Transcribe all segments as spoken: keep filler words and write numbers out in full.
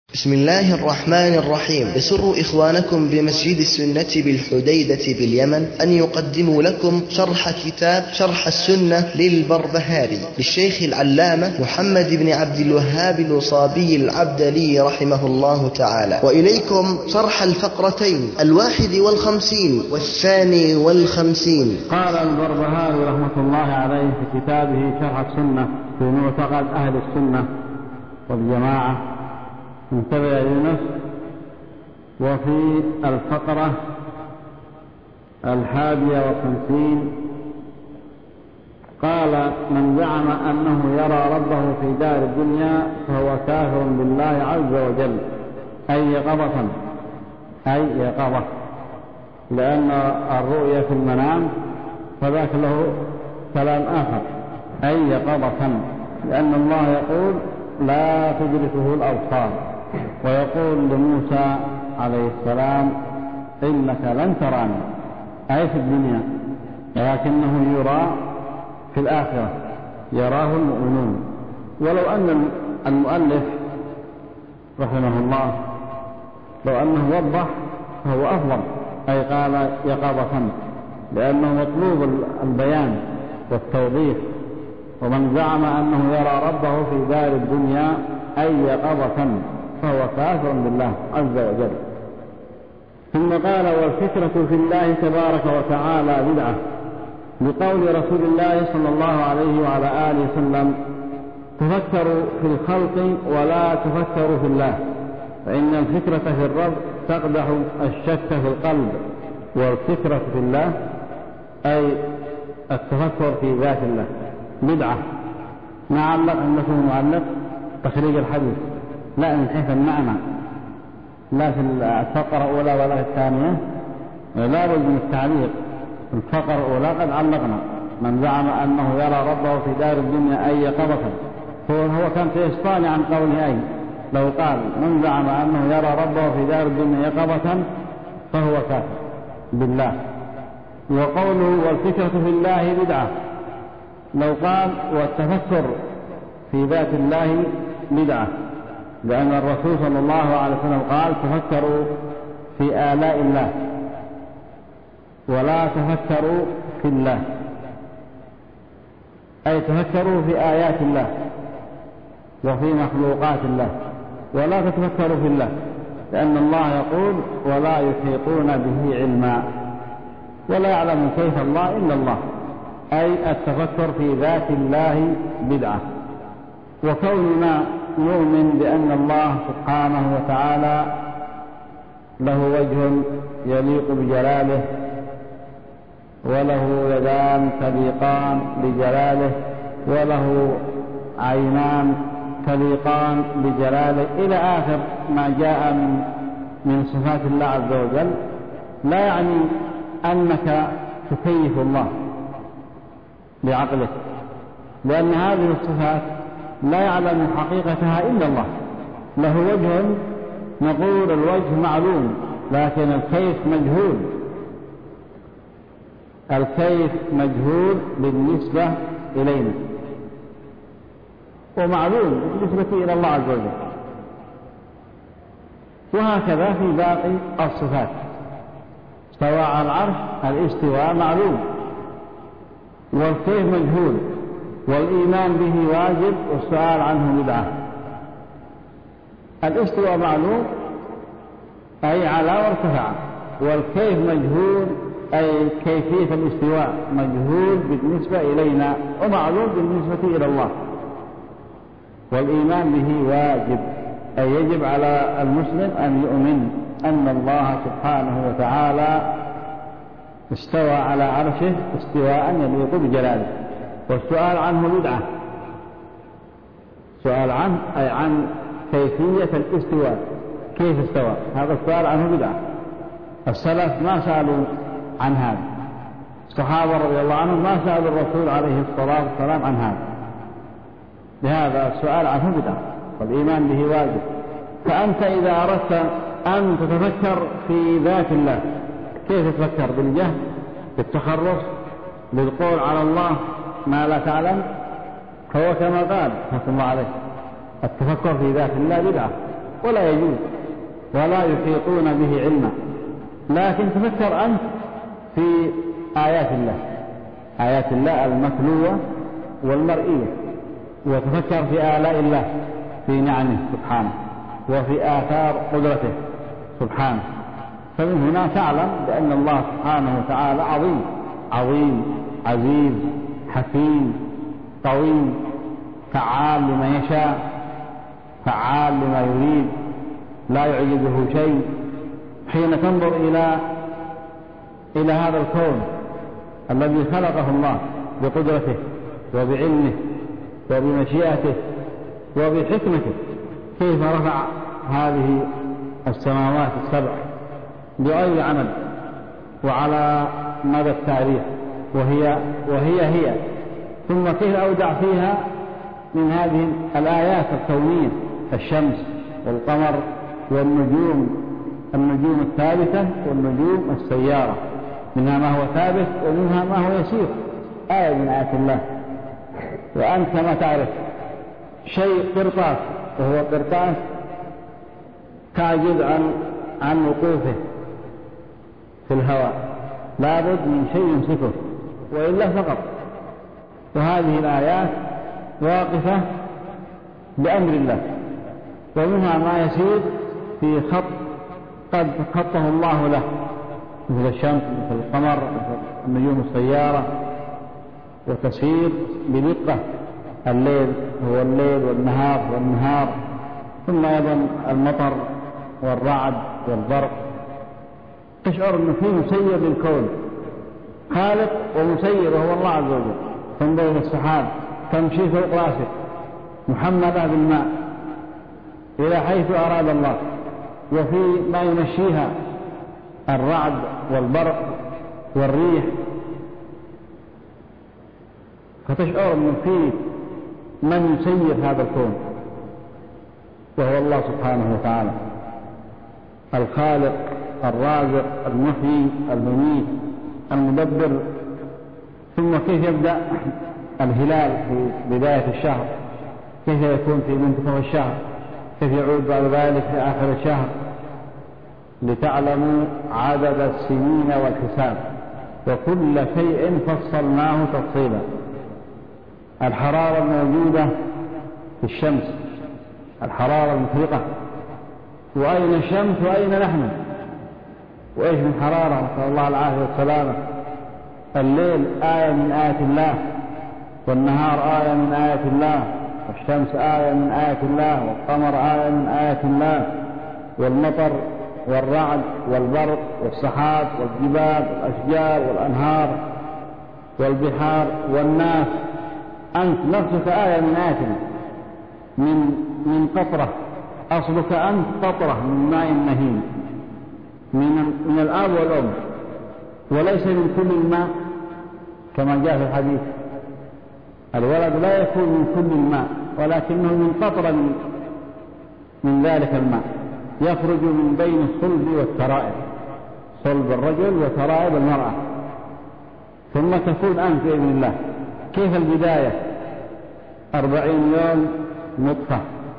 بسم الله الرحمن الرحيم. يسر إخوانكم بمسجد السنة بالحديدة باليمن أن يقدموا لكم شرح كتاب شرح السنة للبربهاري للشيخ العلامة محمد بن عبد الوهاب الوصابي العبدلي رحمه الله تعالى. وإليكم شرح الفقرتين الواحد والخمسين والثاني والخمسين. قال البربهاري رحمة الله عليه في كتابه شرح السنة في معتقد أهل السنة والجماعة من تبع يونس، وفي الفقرة الحادية والخمسين قال: من زعم أنه يرى ربه في دار الدنيا فهو كافر بالله عز وجل، أي يقظة أي يقظة، لأن الرؤية في المنام فذاك له كلام آخر، أي يقظة، لأن الله يقول لا تدركه الأبصار، ويقول لموسى عليه السلام إنك لن تراني، أي في الدنيا، ولكنه يرى في الآخرة، يراه المؤمنون. ولو أن المؤلف رحمه الله لو أنه وضح فهو أفضل، أي قال يقظة، لأنه مطلوب البيان والتوضيح. ومن زعم أنه يرى ربه في دار الدنيا أي يقظة فهو كافر بالله عز وجل. ثم قال: والفكرة في الله تبارك وتعالى بدعة، لقول رسول الله صلى الله عليه وعلى آله وسلم: تفكروا في الخلق ولا تفكروا في الله، فإن الفكرة في الرب تقدح الشك في القلب، والفكرة في الله أي التفكر في ذات الله بدعة. ما علق عندكم معلق تخريج الحديث، لا من حيث المعنى، لا في الفقرة الأولى ولا في الثانية، لا بد من التعليق. الفقرة الأولى قد علقنا: من زعم أنه يرى ربه في دار الدنيا أي يقظة، هو كان سيستاني عن قوله أي، لو قال من زعم أنه يرى ربه في دار الدنيا يقظة فهو كافر بالله. وقوله والفكرة في الله بدعة، لو قال والتفكر في ذات الله بدعة، لأن الرسول صلى الله عليه وسلم قال: تفكروا في آلاء الله ولا تفكروا في الله، أي تفكروا في آيات الله وفي مخلوقات الله، ولا تتفكروا في الله، لأن الله يقول: ولا يحيطون به علما، ولا يعلم كيف الله إلا الله، أي التفكر في ذات الله بدعة. وكوننا نؤمن بأن الله سبحانه وتعالى له وجه يليق بجلاله، وله يدان تليقان بجلاله، وله عينان تليقان بجلاله، إلى آخر ما جاء من من صفات الله عز وجل، لا يعني أنك تكيف الله بعقلك، لأن هذه الصفات لا يعلم حقيقتها إلا الله. له وجه، نقول الوجه معلوم، لكن الكيف مجهول، الكيف مجهول بالنسبة إلينا، ومعلوم بالنسبة إلى الله عز وجل. وهكذا في باقي الصفات. استوى على العرش، الاستواء معلوم، والكيف مجهول، والإيمان به واجب، والسؤال عنه بدعة. الاستواء معلوم أي على وارتفع، والكيف مجهول أي كيفية الاستواء مجهول بالنسبة إلينا ومعلوم بالنسبة إلى الله. والإيمان به واجب، أي يجب على المسلم أن يؤمن أن الله سبحانه وتعالى استوى على عرشه استواء يليق بجلاله. والسؤال عنه بدعة، سؤال عنه أي عن كيفية الاستواء، كيف استوى، هذا السؤال عنه بدعة. السلف ما سألوا عن هذا، الصحابة رضي الله عنهم ما سألوا الرسول عليه الصلاة والسلام عن هذا، لهذا السؤال عنه بدعة، والإيمان به واجب. فأنت إذا أردت أن تتفكر في ذات الله، كيف تتفكر؟ بالجهل، بالتخرص، بالقول على الله ما لا تعلم، فهو كما قال رحمه الله عليه: التفكر في ذات الله بدعة، ولا يجوز ولا يحيطون به علما. لكن تفكر أنت في آيات الله، آيات الله المتلوة والمرئية، وتفكر في آلاء الله، في نعمه سبحانه وفي آثار قدرته سبحانه. فمن هنا تعلم بأن الله سبحانه وتعالى عظيم عظيم عزيز حكيم طويل فعال لما يشاء فعال لما يريد، لا يعجزه شيء. حين تنظر إلى إلى هذا الكون الذي خلقه الله بقدرته وبعلمه وبمشيئته وبحكمته، كيف رفع هذه السماوات السبع بغير عمل وعلى مدى التاريخ وهي وهي هي ثم كيف أودع فيها من هذه الآيات الكونية الشمس والقمر والنجوم، النجوم الثابتة والنجوم السيارة، منها ما هو ثابت ومنها ما هو يسير، آية من آيات الله. وأنت كما تعرف شيء قرطاس، وهو قرطاس تعجز عن عن وقوفه في الهواء، لابد من شيء يمسكه وإلا فقط. وهذه الآيات واقفة بأمر الله، ومنها ما يسير في خط قد خطه الله له، مثل الشمس مثل القمر مثل النجوم السيارة، وتسير بدقة. الليل هو الليل والنهار والنهار، ثم أيضا المطر والرعد والبرق. تشعر أنه في مسير للكون، خالق ومسير وهو الله عز وجل. تنظر إلى السحاب تمشي فوق راسك محملة بالماء إلى حيث أراد الله، وفي ما يمشيها الرعد والبرق والريح، فتشعر أنه في من يسير هذا الكون وهو الله سبحانه وتعالى الخالق الرازق المحيي المميت المدبر. ثم كيف يبدأ الهلال في بداية الشهر، كيف يكون في منتصف الشهر، كيف يعود بعد ذلك في آخر الشهر، لتعلموا عدد السنين والحساب وكل شيء فصلناه تفصيلا. الحرارة الموجودة في الشمس، الحرارة المفرقة، وأين الشمس وأين نحن، وإيش من حرارة، نسأل الله العافية والسلامة. الليل آية من آيات الله، والنهار آية من آيات الله، والشمس آية من آيات الله، والقمر آية من آيات الله، والمطر والرعد والبرق والسحاب والجبال والأشجار والأنهار والبحار والناس. أنت نفسك آية من آياتنا، من من قطرة، أصلك أنت قطرة من ماء مهين من من الآب والأم، وليس من كل الماء كما جاء في الحديث. الولد لا يكون من كل الماء، ولكنه من قطرة من, من ذلك الماء، يخرج من بين الصلب والترائب، صلب الرجل وترائب المرأة، ثم تكون أنت بإذن الله. كيف البداية؟ أربعين يوم نطفة،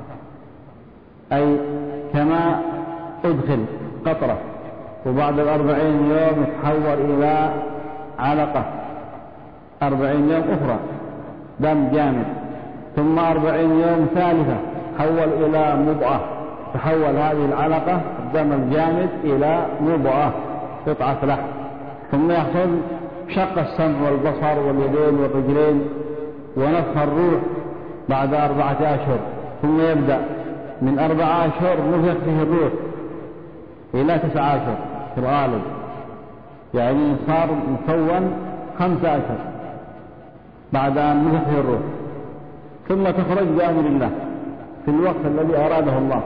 أي كما أدخل قطرة، وبعد الأربعين يوم يتحول إلى علقة، أربعين يوم أخرى دم جامد، ثم أربعين يوم ثالثة تحول إلى مضغة، تحول هذه العلقة الدم الجامد إلى مضغة قطعة لحم، ثم يحصل شق السمع والبصر واليدين والرجلين ونفخ الروح بعد أربعة أشهر، ثم يبدأ من أربعة أشهر نفخ فيه الروح إلى تسعة أشهر في الغالب، يعني صار مكون خمسة أشهر بعد أن نفخ فيه الروح، ثم تخرج بأمر الله في الوقت الذي أراده الله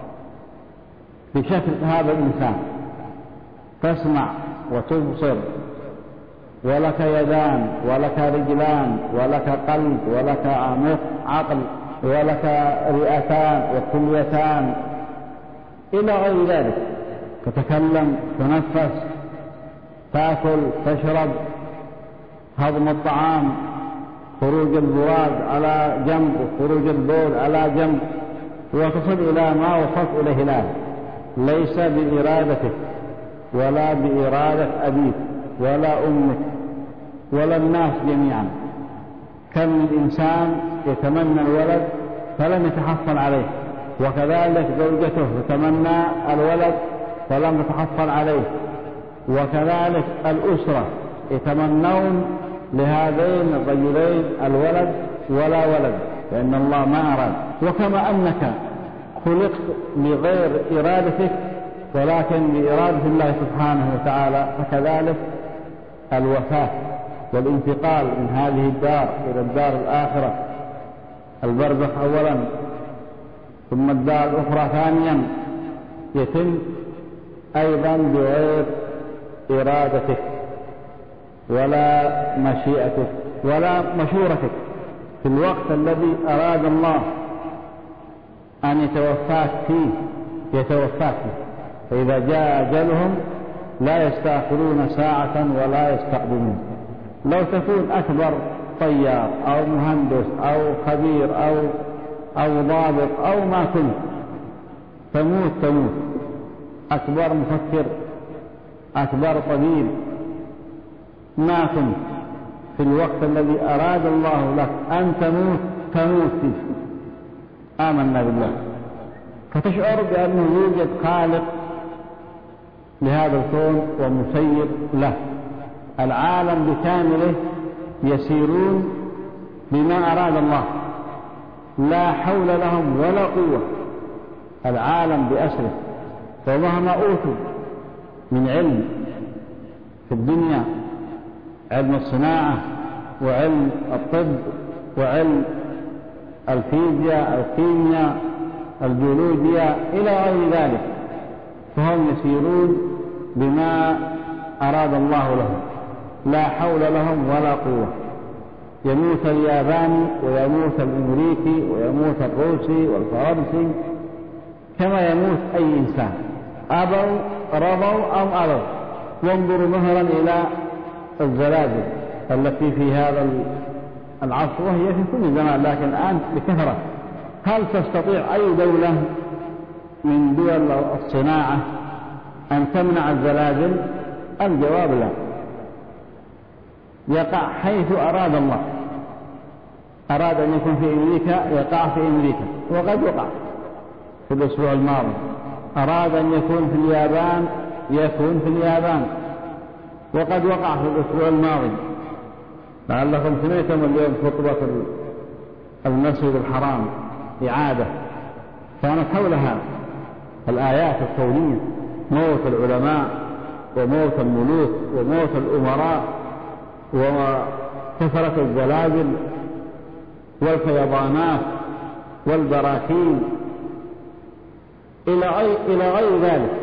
بشكل هذا الإنسان، تسمع وتبصر، ولك يدان ولك رجلان ولك قلب ولك مخ عقل ولك رئتان وكليتان إلى غير ذلك، تتكلم تنفس تأكل تشرب، هضم الطعام، خروج البراز على جنب وخروج البول على جنب، وتصل إلى ما وصلت إليه الآن، ليس بإرادتك ولا بإرادة أبيك ولا أمك ولا الناس جميعا. كم من إنسان يتمنى الولد فلم يتحصل عليه، وكذلك زوجته تتمنى الولد فلم تتحصل عليه، وكذلك الأسرة يتمنون لهذين الرجلين الولد ولا ولد، لأن الله ما أراد. وكما أنك خلقت لغير إرادتك ولكن بإرادة الله سبحانه وتعالى، فكذلك الوفاة والانتقال من هذه الدار إلى الدار الآخرة، البرزخ أولا ثم الدار الأخرى ثانيا، يتم أيضا بغير إرادتك ولا مشيئتك ولا مشورتك. في الوقت الذي أراد الله أن يتوفاك فيه يتوفاك فيه، فإذا جاء أجلهم لا يستأخرون ساعة ولا يستقدمون. لو تكون أكبر طيار أو مهندس أو خبير أو أو ضابط أو ما كنت، تموت تموت، أكبر مفكر أكبر طبيب ما كنت، في الوقت الذي أراد الله لك أن تموت تموت فيه. آمنا بالله، فتشعر بأنه يوجد خالق لهذا الكون ومسير له. العالم بكامله يسيرون بما أراد الله، لا حول لهم ولا قوة. العالم بأسره، ومهما أوتوا من علم في الدنيا، علم الصناعة وعلم الطب وعلم الفيزياء الكيمياء الجيولوجيا إلى غير ذلك، فهم يسيرون بما أراد الله لهم، لا حول لهم ولا قوة. يموت الياباني ويموت الأمريكي ويموت الروسي والفرنسي كما يموت أي إنسان، أبوا رضوا أم أبوا. وانظروا مثلا إلى الزلازل التي في هذا العصر، وهي في كل زمان لكن الآن بكثرة. هل تستطيع أي دولة من دول الصناعة أن تمنع الزلازل؟ الجواب لا. يقع حيث أراد الله. أراد أن يكون في أمريكا يقع في أمريكا، وقد وقع في الأسبوع الماضي. أراد أن يكون في اليابان يكون في اليابان، وقد وقع في الأسبوع الماضي. لعلكم سمعتم اليوم خطبة المسجد الحرام إعادة كانت حول هذا الآيات الكونية، موت العلماء وموت الملوك وموت الأمراء وكثرة الزلازل والفيضانات والبراكين إلى غير ذلك.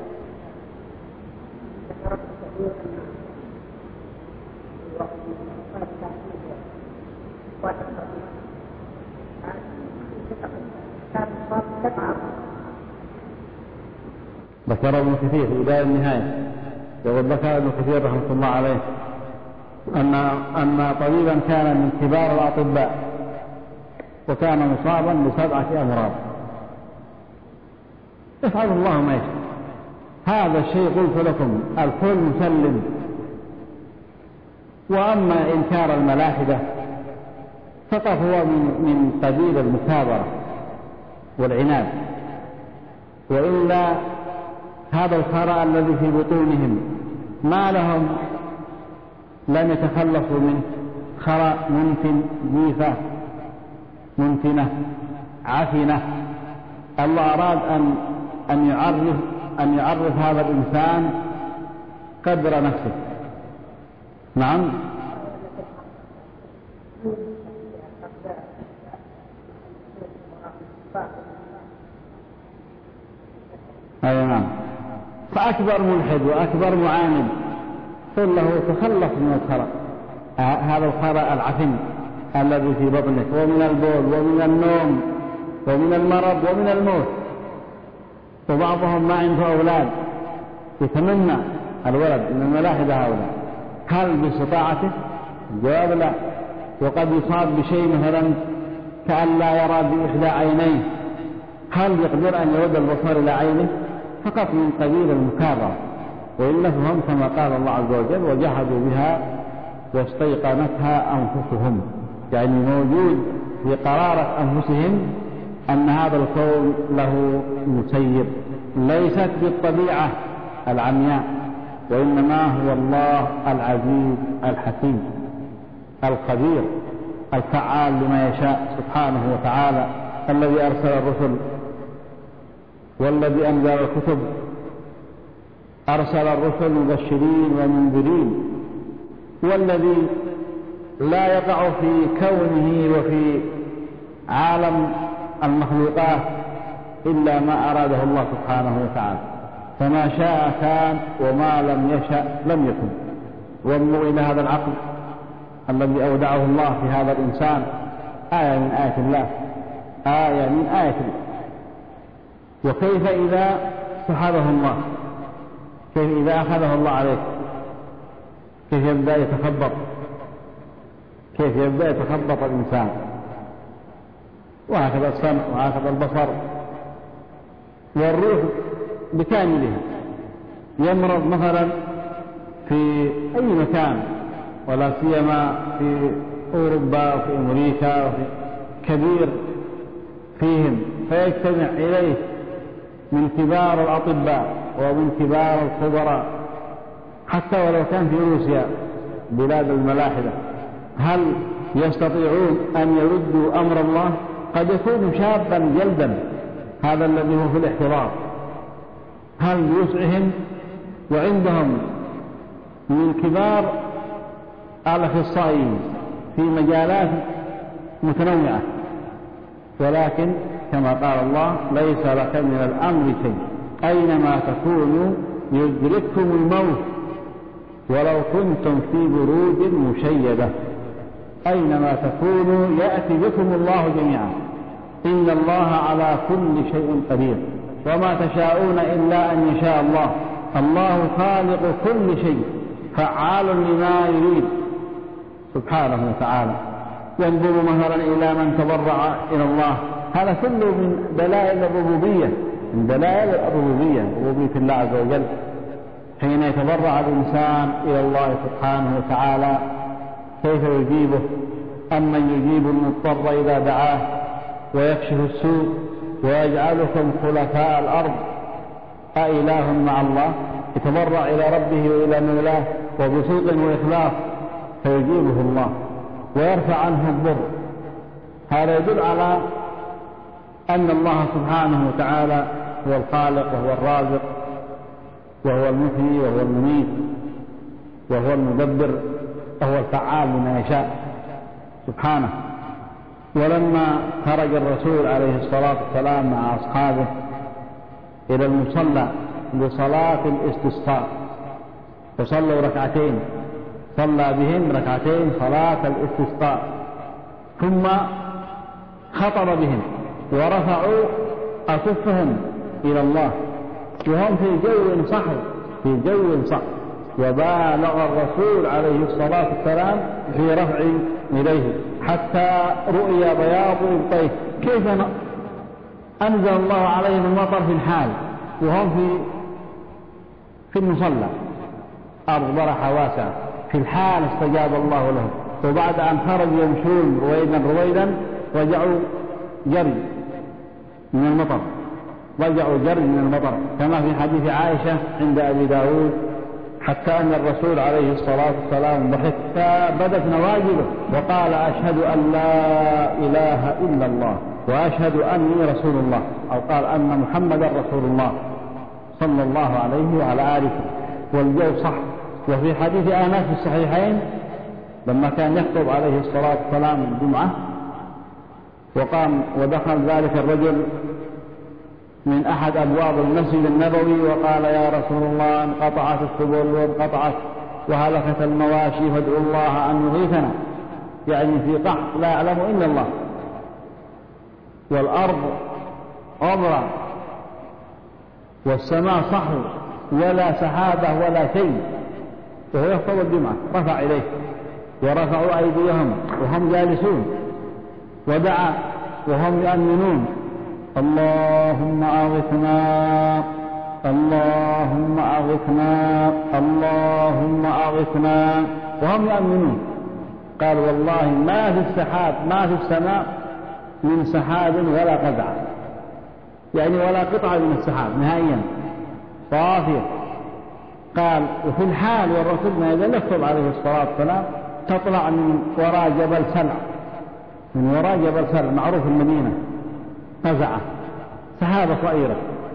ذكر ابن كثير في بداية النهاية، يقول ذكر ابن كثير رحمه الله عليه أن أن طبيبا كان من كبار الأطباء وكان مصابا بسبعة أمراض، يفعل الله ما يشاء. هذا الشيء قلت لكم الكل مسلم. وأما إنكار الملاحدة فقط هو من من قبيل المكابرة والعناد، وإلا هذا الخراء الذي في بطونهم ما لهم لم يتخلصوا منه. خراء منتن جيفة منتنة عفنة. الله أراد أن أن يعرف أن يعرف هذا الإنسان قدر نفسه. نعم. أي نعم. فأكبر ملحد وأكبر معاند قل له تخلص من الخرق، هذا الخرق العفن الذي في بطنك، ومن البول ومن النوم ومن المرض ومن الموت. وبعضهم ما عنده أولاد يتمنى الولد من الملاحدة هؤلاء. هل باستطاعته؟ الجواب لا. وقد يصاب بشيء مثلا كأن لا يرى بإحدى عينيه هل يقدر أن يرد البصر إلى عينه؟ فقط من قبيل المكابرة، وإلا فهم كما قال الله عز وجل وجحدوا بها واستيقنتها أنفسهم، يعني موجود في قرارة أنفسهم أن هذا الكون له مسير، ليست بالطبيعة العمياء، وإنما هو الله العزيز الحكيم الخبير الفعال لما يشاء سبحانه وتعالى، الذي أرسل الرسل والذي أنزل الكتب، أرسل الرسل مبشرين ومنذرين، والذي لا يقع في كونه وفي عالم المخلوقات إلا ما أراده الله سبحانه وتعالى، فما شاء كان وما لم يشأ لم يكن. وانظروا إلى هذا العقل الذي أودعه الله في هذا الإنسان، آية من آية الله، آية من آية الله. وكيف إذا سحبه الله، كيف إذا أخذه الله عليك، كيف يبدأ يتخبط، كيف يبدأ يتخبط الإنسان، وهكذا السمع وهكذا البصر والروح بكاملها. يمرض مثلا في أي مكان، ولا سيما في أوروبا وفي أمريكا وفي كبير فيهم، فيجتمع إليه من كبار الأطباء ومن كبار الخبراء، حتى ولو كان في روسيا بلاد الملاحدة، هل يستطيعون أن يردوا أمر الله؟ قد يكون شابا جلدا هذا الذي هو في الاحتضار، هل بوسعهم؟ وعندهم من كبار الأخصائيين في مجالات متنوعة، ولكن كما قال الله ليس لك من الأمر شيء، أينما تكونوا يدرككم الموت ولو كنتم في بروج مشيدة، أينما تكونوا يأتي بكم الله جميعا، إن الله على كل شيء قدير، وما تشاءون إلا أن يشاء الله، الله خالق كل شيء فعال لما يريد سبحانه وتعالى. ينظر مثلا إلى من تضرع إلى الله، هذا كله من دلائل الربوبية، من دلائل الربوبية، ربوبية الله عز وجل، حين يتضرع الإنسان إلى الله سبحانه وتعالى كيف يجيبه؟ أمن يجيب المضطر إذا دعاه ويكشف السوء ويجعلكم خلفاء الأرض أإله مع الله؟ يتضرع إلى ربه وإلى مولاه وبصدق وإخلاص فيجيبه الله ويرفع عنه الضر. هذا يدل على أن الله سبحانه وتعالى هو الخالق وهو الرازق وهو المحيي وهو المميت وهو المدبر وهو الفعال لما يشاء سبحانه. ولما خرج الرسول عليه الصلاة والسلام مع أصحابه إلى المصلى لصلاة الاستسقاء فصلوا ركعتين، صلى بهم ركعتين صلاة الاستسقاء، ثم خطب بهم ورفعوا أكفهم إلى الله وهم في جو صحو، في جو صحو، وبالغ الرسول عليه الصلاة والسلام في رفع إليه حتى رؤي بياض إبطيه. كيف أنزل الله عليهم المطر في الحال وهم في في المصلى، أرض برحة واسعة، في الحال استجاب الله لهم، وبعد أن خرجوا يمشون رويدا رويدا رجعوا جري من المطر، رجعوا جري من المطر، كما في حديث عائشة عند أبي داود، حتى أن الرسول عليه الصلاة والسلام ضحك فبدت نواجذه وقال أشهد أن لا إله إلا الله وأشهد أني رسول الله، أو قال أن محمدا رسول الله صلى الله عليه وعلى آله. والجو صح. وفي حديث أنس في الصحيحين لما كان يخطب عليه الصلاة والسلام الجمعة وقام ودخل ذلك الرجل من أحد أبواب المسجد النبوي وقال يا رسول الله انقطعت السبل وانقطعت وهلكت المواشي فادعوا الله أن يغيثنا، يعني في قحط لا يعلم إلا الله، والأرض عبرة والسماء صحو ولا سحابة ولا شيء، وهو يخطب الجمعة رفع إليه ورفعوا أيديهم وهم جالسون ودعا وهم يؤمنون اللهم أغثنا اللهم أغثنا اللهم أغثنا، وهم يؤمنون. قال والله ما في السحاب ما في السماء من سحاب ولا قزعة، يعني ولا قطعة من السحاب نهائيا صافية. قال وفي الحال والرسول ما يزال يكتب عليه الصلاة والسلام تطلع من وراء جبل سلع، من وراء جبل سلع معروف المدينة، قزعة سحابة صغيرة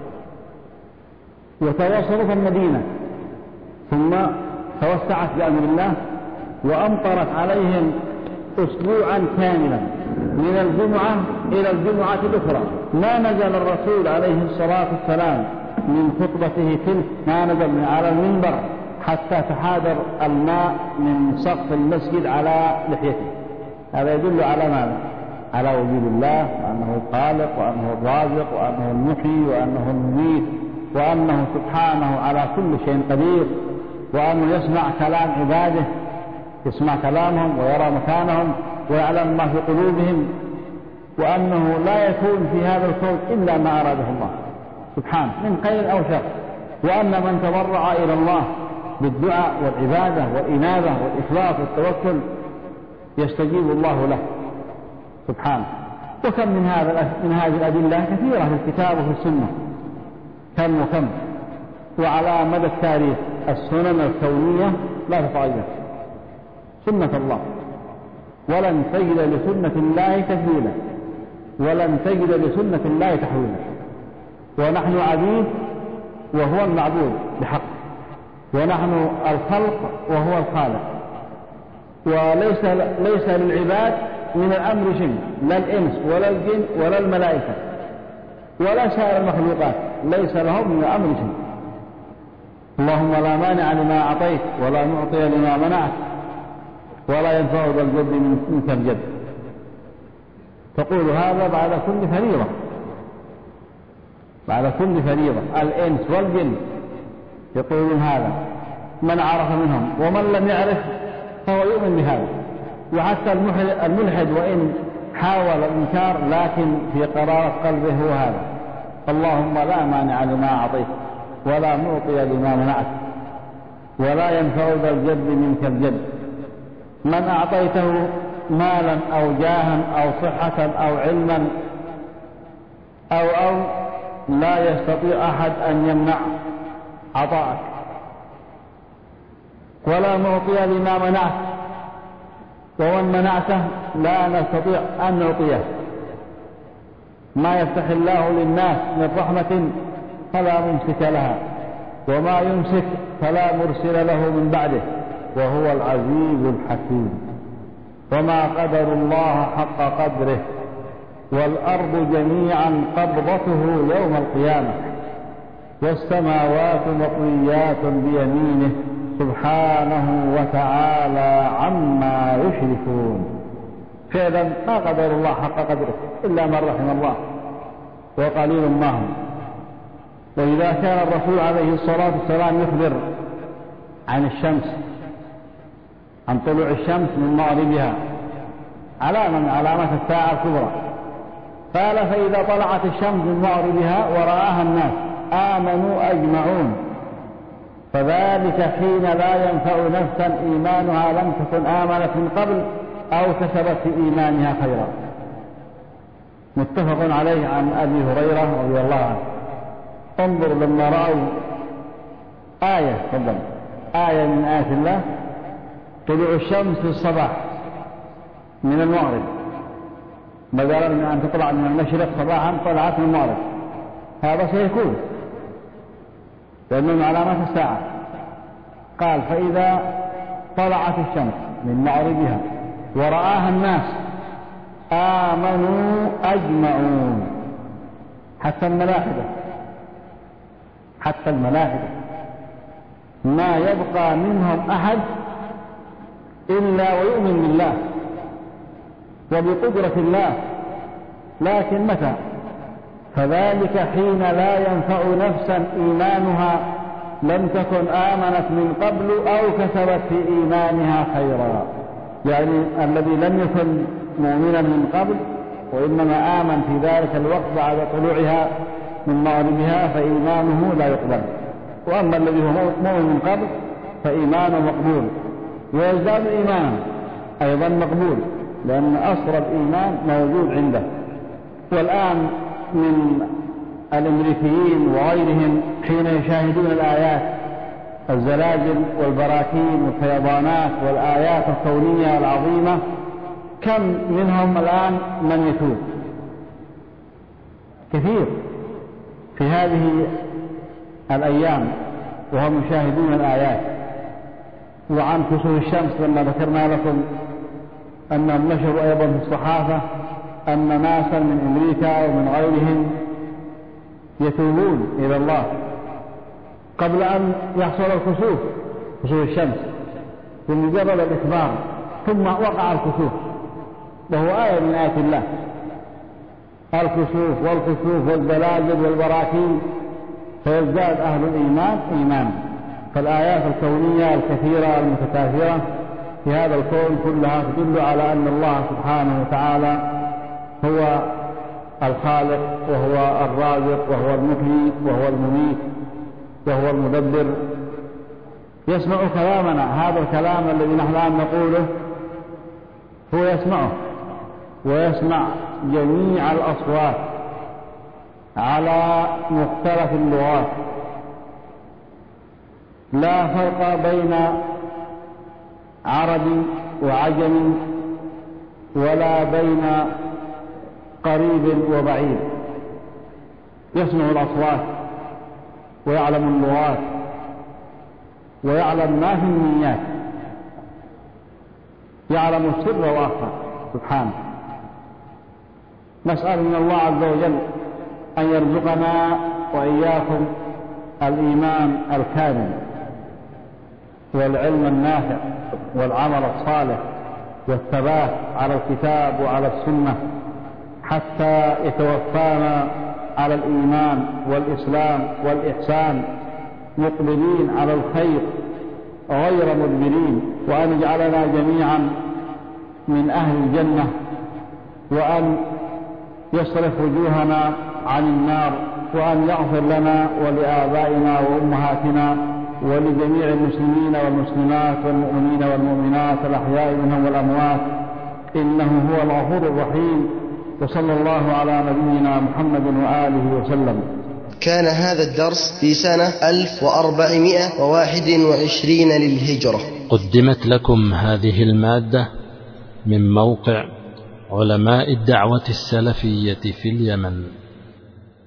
وتوصلت المدينة، ثم توسعت بأمر الله وأمطرت عليهم أسبوعا كاملا من الجمعة إلى الجمعة الأخرى. ما نزل الرسول عليه الصلاة والسلام من خطبته تلك، ما نزل من على المنبر حتى تحادر الماء من سقف المسجد على لحيته. هذا يدل على ماذا؟ على وجود الله، وأنه الخالق وأنه الرازق وأنه المحيي وأنه المميت، وأنه سبحانه على كل شيء قدير، وأنه يسمع كلام عباده، يسمع كلامهم ويرى مكانهم ويعلم ما في قلوبهم، وأنه لا يكون في هذا الكون إلا ما أراده الله سبحانه من خير أو شر، وأن من تضرع إلى الله بالدعاء والعبادة والإنابة والإخلاص والتوكل يستجيب الله له سبحانه. وكم من هذا من هذه الأدلة كثيرة في الكتاب وفي السنة، كم وكم، وعلى مدى التاريخ السنن الكونية لا تتغير، سنة الله، ولن تجد لسنة الله تبديلا، ولن تجد لسنة الله تحويلا. ونحن عبيد وهو المعبود بحق، ونحن الخلق وهو الخالق، وليس ليس للعباد من الأمر شيء، لا الإنس ولا الجن ولا الملائكة ولا سائر المخلوقات، ليس لهم من الأمر شيء. اللهم لا مانع لما أعطيت ولا معطي لما منعت ولا ينفع ذا الجد منك الجد. تقول هذا بعد كل فريضة، بعد كل فريضة. الإنس والجن يقولون هذا، من عرف منهم، ومن لم يعرف فهو يؤمن بهذا. وحتى الملحد وإن حاول الإنكار لكن في قرار قلبه هو هذا. اللهم لا مانع لما أعطيت ولا معطي لما منعت ولا ينفع ذا الجد منك الجد. من أعطيته مالا أو جاها أو صحة أو علما أو أو لا يستطيع أحد أن يمنع عطاءك، ولا معطي لما منعت، ومن منعته لا نستطيع أن نعطيه. ما يفتح الله للناس من رحمة فلا ممسك لها، وما يمسك فلا مرسل له من بعده، وهو العزيز الحكيم. وما قدر الله حق قدره، والأرض جميعا قبضته يوم القيامة، والسماوات مطويات بيمينه سبحانه وتعالى عما يشركون. فعلا ما قدر الله حق قدره إلا من رحم الله، وقليل ما هم. وإذا كان الرسول عليه الصلاة والسلام يخبر عن الشمس، عن طلوع الشمس من مغربها علامة من علامات الساعة الكبرى، قال فإذا طلعت الشمس من مغربها ورآها الناس آمنوا أجمعون، فذلك حين لا ينفع نفسا إيمانها لم تكن آمنت من قبل أو كسبت في إيمانها خيرا. متفق عليه عن أبي هريرة رضي الله عنه. انظر لما رأوا آية فضل آية من آيات الله، طلوع الشمس في الصباح من المغرب، بدلا من أن تطلع من المشرق صباحا طلعت من المغرب. هذا سيكون لأنه من علامات الساعة. قال فإذا طلعت الشمس من مغربها ورآها الناس آمنوا أجمعون، حتى الملاحدة، حتى الملاحدة ما يبقى منهم أحد إلا ويؤمن بالله وبقدرة الله. لكن متى؟ فذلك حين لا ينفع نفسا إيمانها لم تكن آمنت من قبل أو كسبت في إيمانها خيرا. يعني الذي لم يكن مؤمنا من قبل وإنما آمن في ذلك الوقت بعد طلوعها من مغربها فإيمانه لا يقبل. وأما الذي هو مؤمن من قبل فإيمانه مقبول، ويزداد إيمانا أيضا مقبول، لأن أصل الإيمان موجود عنده. والآن من الأمريكيين وغيرهم حين يشاهدون الآيات الزلازل والبراكين والفيضانات والآيات الكونية العظيمة، كم منهم الآن من يتوب؟ كثير في هذه الأيام وهم يشاهدون الآيات. وعن كسوف الشمس لما ذكرنا لكم أنهم نشروا أيضا في الصحافة أن ناسا من أمريكا ومن غيرهم يتوبون إلى الله قبل أن يحصل الكسوف، كسوف الشمس، بمجرد الإخبار ثم وقع الكسوف، وهو آية من آيات الله. الكسوف والكسوف والزلازل والبراكين، فيزداد أهل الإيمان إيمان. فالآيات الكونية الكثيرة المتكاثرة في هذا الكون كلها تدل على أن الله سبحانه وتعالى هو الخالق وهو الرازق وهو المحيي وهو المميت وهو المدبر. يسمع كلامنا، هذا الكلام الذي نحن الآن نقوله هو يسمعه، ويسمع جميع الأصوات على مختلف اللغات، لا فرق بين عربي وعجم ولا بين قريب وبعيد. يسمع الأصوات ويعلم اللغات ويعلم ما في النيات، يعلم السر وأخفى سبحانه. نسأل من الله عز وجل أن يرزقنا وإياكم الإيمان الكامل والعلم النافع والعمل الصالح والثبات على الكتاب وعلى السنة، حتى يتوفانا على الإيمان والإسلام والإحسان مقبلين على الخير غير مدبرين، وأن يجعلنا جميعا من أهل الجنة، وأن يصرف وجوهنا عن النار، وأن يغفر لنا ولآبائنا وأمهاتنا ولجميع المسلمين والمسلمات والمؤمنين والمؤمنات الأحياء منهم والأموات، إنه هو الغفور الرحيم. وصلى الله على نبينا محمد وآله وسلم. كان هذا الدرس في سنة ألف وأربعمائة وواحد وعشرين للهجرة. قدمت لكم هذه المادة من موقع علماء الدعوة السلفية في اليمن.